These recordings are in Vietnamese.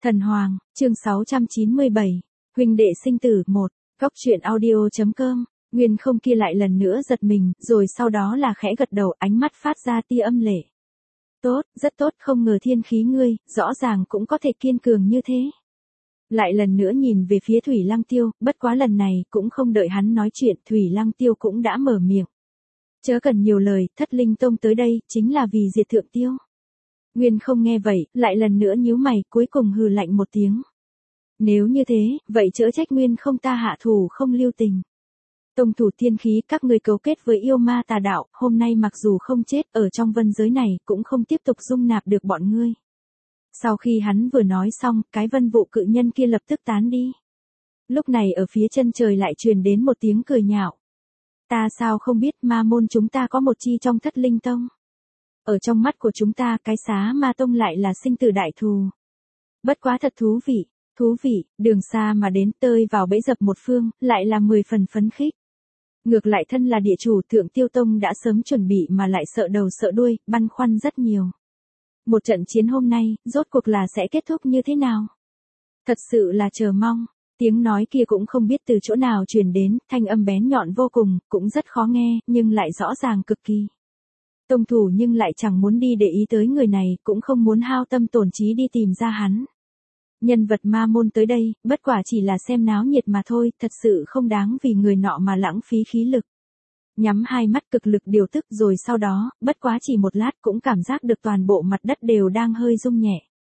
Thần Hoàng, chương 697, huynh đệ sinh tử 1, Cóc truyện audio.com, Nguyên Không kia lại lần nữa giật mình, rồi sau đó là khẽ gật đầu, ánh mắt phát ra tia âm lệ. Tốt, rất tốt, không ngờ thiên khí ngươi, rõ ràng cũng có thể kiên cường như thế. Lại lần nữa nhìn về phía Thủy Lăng Tiêu, bất quá lần này cũng không đợi hắn nói chuyện, Thủy Lăng Tiêu cũng đã mở miệng. Chớ cần nhiều lời, Thất Linh Tông tới đây, chính là vì diệt Thượng Tiêu. Nguyên Không nghe vậy, lại lần nữa nhíu mày, cuối cùng hừ lạnh một tiếng. Nếu như thế, vậy chớ trách Nguyên Không ta hạ thủ không lưu tình. Tông thủ thiên khí các ngươi cấu kết với yêu ma tà đạo, hôm nay mặc dù không chết, ở trong vân giới này cũng không tiếp tục dung nạp được bọn ngươi. Sau khi hắn vừa nói xong, cái vân vụ cự nhân kia lập tức tán đi. Lúc này ở phía chân trời lại truyền đến một tiếng cười nhạo. Ta sao không biết ma môn chúng ta có một chi trong Thất Linh Tông. Ở trong mắt của chúng ta cái xá ma tông lại là sinh tử đại thù. Bất quá thật thú vị, đường xa mà đến tơi vào bẫy dập một phương, lại là 10 phần phấn khích. Ngược lại thân là địa chủ Thượng Tiêu Tông đã sớm chuẩn bị mà lại sợ đầu sợ đuôi, băn khoăn rất nhiều. Một trận chiến hôm nay, rốt cuộc là sẽ kết thúc như thế nào? Thật sự là chờ mong. Tiếng nói kia cũng không biết từ chỗ nào truyền đến, thanh âm bén nhọn vô cùng, cũng rất khó nghe, nhưng lại rõ ràng cực kỳ. Tông thủ nhưng lại chẳng muốn đi để ý tới người này, cũng không muốn hao tâm tổn trí đi tìm ra hắn. Nhân vật ma môn tới đây, bất quả chỉ là xem náo nhiệt mà thôi, thật sự không đáng vì người nọ mà lãng phí khí lực. Nhắm hai mắt cực lực điều tức rồi sau đó, bất quá chỉ một lát cũng cảm giác được toàn bộ mặt đất đều đang hơi rung nhẹ.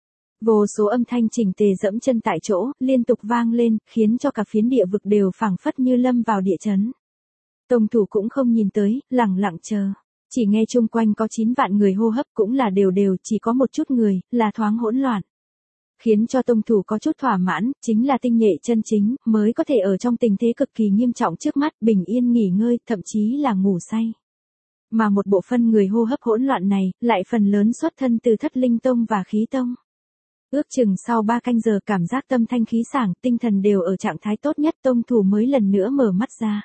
Vô số âm thanh chỉnh tề dẫm chân tại chỗ, liên tục vang lên, khiến cho cả phiến địa vực đều phảng phất như lâm vào địa chấn. Tông thủ cũng không nhìn tới, lặng lặng chờ. Chỉ nghe chung quanh có 9 vạn người hô hấp cũng là đều, chỉ có một chút người, là thoáng hỗn loạn. Khiến cho tông thủ có chút thỏa mãn, chính là tinh nhuệ chân chính, mới có thể ở trong tình thế cực kỳ nghiêm trọng trước mắt, bình yên nghỉ ngơi, thậm chí là ngủ say. Mà một bộ phận người hô hấp hỗn loạn này, lại phần lớn xuất thân từ Thất Linh Tông và Khí Tông. Ước chừng sau 3 canh giờ cảm giác tâm thanh khí sảng, tinh thần đều ở trạng thái tốt nhất, tông thủ mới lần nữa mở mắt ra.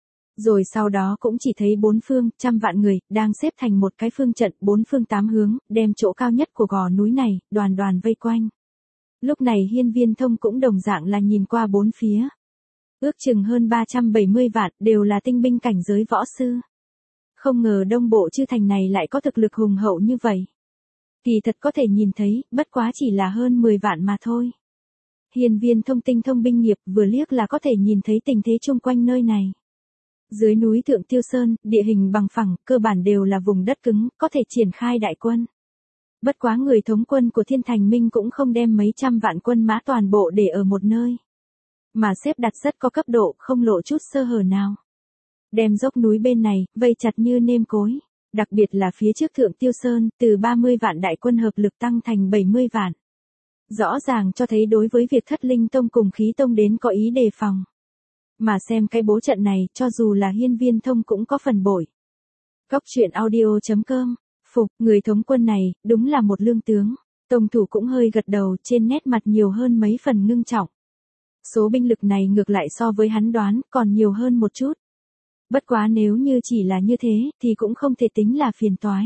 Rồi sau đó cũng chỉ thấy bốn phương, trăm vạn người, đang xếp thành một cái phương trận, bốn phương tám hướng, đem chỗ cao nhất của gò núi này, đoàn đoàn vây quanh. Lúc này Hiên Viên Thông cũng đồng dạng là nhìn qua bốn phía. Ước chừng hơn 370 vạn, đều là tinh binh cảnh giới võ sư. Không ngờ đông bộ chư thành này lại có thực lực hùng hậu như vậy. Kỳ thật có thể nhìn thấy, bất quá chỉ là hơn 10 vạn mà thôi. Hiên Viên Thông tinh thông binh nghiệp, vừa liếc là có thể nhìn thấy tình thế chung quanh nơi này. Dưới núi Thượng Tiêu Sơn, địa hình bằng phẳng, cơ bản đều là vùng đất cứng, có thể triển khai đại quân. Bất quá người thống quân của Thiên Thành Minh cũng không đem mấy trăm vạn quân mã toàn bộ để ở một nơi. Mà xếp đặt rất có cấp độ, không lộ chút sơ hở nào. Đem dốc núi bên này, vây chặt như nêm cối. Đặc biệt là phía trước Thượng Tiêu Sơn, từ 30 vạn đại quân hợp lực tăng thành 70 vạn. Rõ ràng cho thấy đối với việc Thất Linh Tông cùng Khí Tông đến có ý đề phòng. Mà xem cái bố trận này, cho dù là Hiên Viên Thông cũng có phần bội. Cóc truyện audio.com, phục, người thống quân này, đúng là một lương tướng. Tông thủ cũng hơi gật đầu, trên nét mặt nhiều hơn mấy phần ngưng trọng. Số binh lực này ngược lại so với hắn đoán, còn nhiều hơn một chút. Bất quá nếu như chỉ là như thế, thì cũng không thể tính là phiền toái.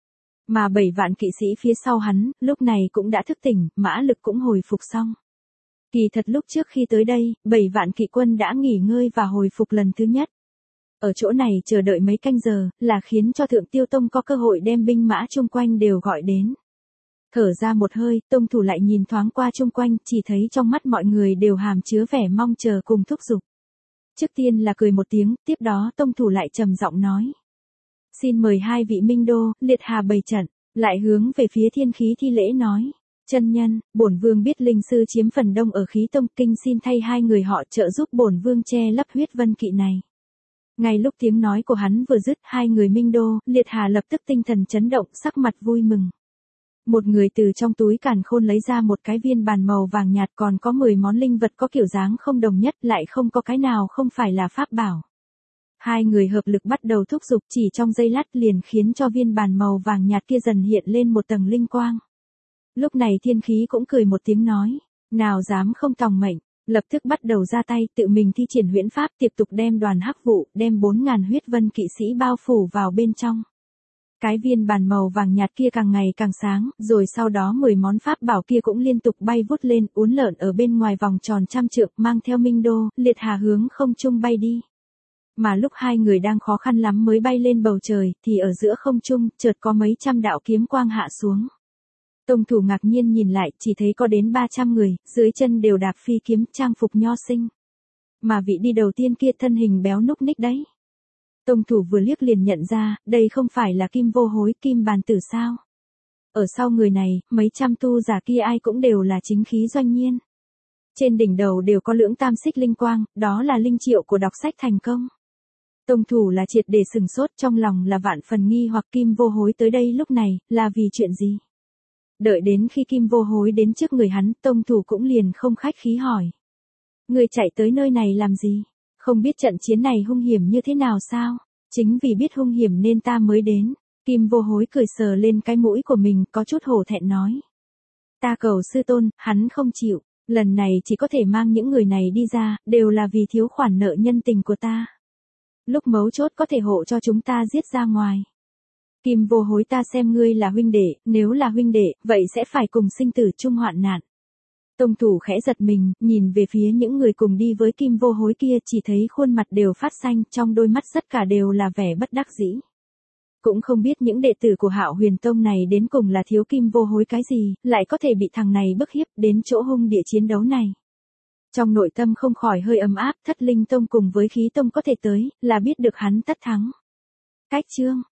Mà 7 vạn kỵ sĩ phía sau hắn, lúc này cũng đã thức tỉnh, mã lực cũng hồi phục xong. Kỳ thật lúc trước khi tới đây, 7 vạn kỵ quân đã nghỉ ngơi và hồi phục lần thứ nhất. Ở chỗ này chờ đợi mấy canh giờ, là khiến cho Thượng Tiêu Tông có cơ hội đem binh mã chung quanh đều gọi đến. Thở ra một hơi, tông thủ lại nhìn thoáng qua chung quanh, chỉ thấy trong mắt mọi người đều hàm chứa vẻ mong chờ cùng thúc giục. Trước tiên là cười một tiếng, tiếp đó tông thủ lại trầm giọng nói. Xin mời hai vị minh đô, liệt hà bày trận, lại hướng về phía thiên khí thi lễ nói. Chân nhân, bổn vương biết linh sư chiếm phần đông ở Khí Tông, kinh xin thay hai người họ trợ giúp bổn vương che lấp huyết vân kỵ này. Ngay lúc tiếng nói của hắn vừa dứt, hai người minh đô, liệt hà lập tức tinh thần chấn động, sắc mặt vui mừng. Một người từ trong túi càn khôn lấy ra một cái viên bàn màu vàng nhạt, còn có 10 món linh vật có kiểu dáng không đồng nhất, lại không có cái nào không phải là pháp bảo. Hai người hợp lực bắt đầu thúc giục, chỉ trong giây lát liền khiến cho viên bàn màu vàng nhạt kia dần hiện lên một tầng linh quang. Lúc này thiên khí cũng cười một tiếng nói, nào dám không tòng mệnh, lập tức bắt đầu ra tay, tự mình thi triển huyễn pháp, tiếp tục đem đoàn hắc vụ, đem 4.000 huyết vân kỵ sĩ bao phủ vào bên trong. Cái viên bàn màu vàng nhạt kia càng ngày càng sáng, rồi sau đó 10 món pháp bảo kia cũng liên tục bay vút lên, uốn lượn ở bên ngoài vòng tròn trăm trượng, mang theo Minh Đô, Liệt Hà hướng không trung bay đi. Mà lúc hai người đang khó khăn lắm mới bay lên bầu trời, thì ở giữa không trung, chợt có mấy trăm đạo kiếm quang hạ xuống. Tông thủ ngạc nhiên nhìn lại, chỉ thấy có đến 300 người, dưới chân đều đạp phi kiếm, trang phục nho sinh. Mà vị đi đầu tiên kia thân hình béo núc ních đấy. Tông thủ vừa liếc liền nhận ra, đây không phải là Kim Vô Hối, Kim Bàn Tử sao? Ở sau người này, mấy trăm tu giả kia ai cũng đều là chính khí doanh nhiên. Trên đỉnh đầu đều có lưỡng tam xích linh quang, đó là linh triệu của đọc sách thành công. Tông thủ là triệt để sừng sốt, trong lòng là vạn phần nghi hoặc Kim Vô Hối tới đây lúc này, là vì chuyện gì? Đợi đến khi Kim Vô Hối đến trước người hắn, tông thủ cũng liền không khách khí hỏi. Người chạy tới nơi này làm gì? Không biết trận chiến này hung hiểm như thế nào sao? Chính vì biết hung hiểm nên ta mới đến. Kim Vô Hối cười sờ lên cái mũi của mình, có chút hổ thẹn nói. Ta cầu sư tôn, hắn không chịu. Lần này chỉ có thể mang những người này đi ra, đều là vì thiếu khoản nợ nhân tình của ta. Lúc mấu chốt có thể hộ cho chúng ta giết ra ngoài. Kim Vô Hối, ta xem ngươi là huynh đệ, nếu là huynh đệ, vậy sẽ phải cùng sinh tử chung hoạn nạn. Tông thủ khẽ giật mình, nhìn về phía những người cùng đi với Kim Vô Hối kia, chỉ thấy khuôn mặt đều phát xanh, trong đôi mắt tất cả đều là vẻ bất đắc dĩ. Cũng không biết những đệ tử của Hạo Huyền Tông này đến cùng là thiếu Kim Vô Hối cái gì, lại có thể bị thằng này bức hiếp đến chỗ hung địa chiến đấu này. Trong nội tâm không khỏi hơi ấm áp, Thất Linh Tông cùng với Khí Tông có thể tới, là biết được hắn tất thắng. Cách chương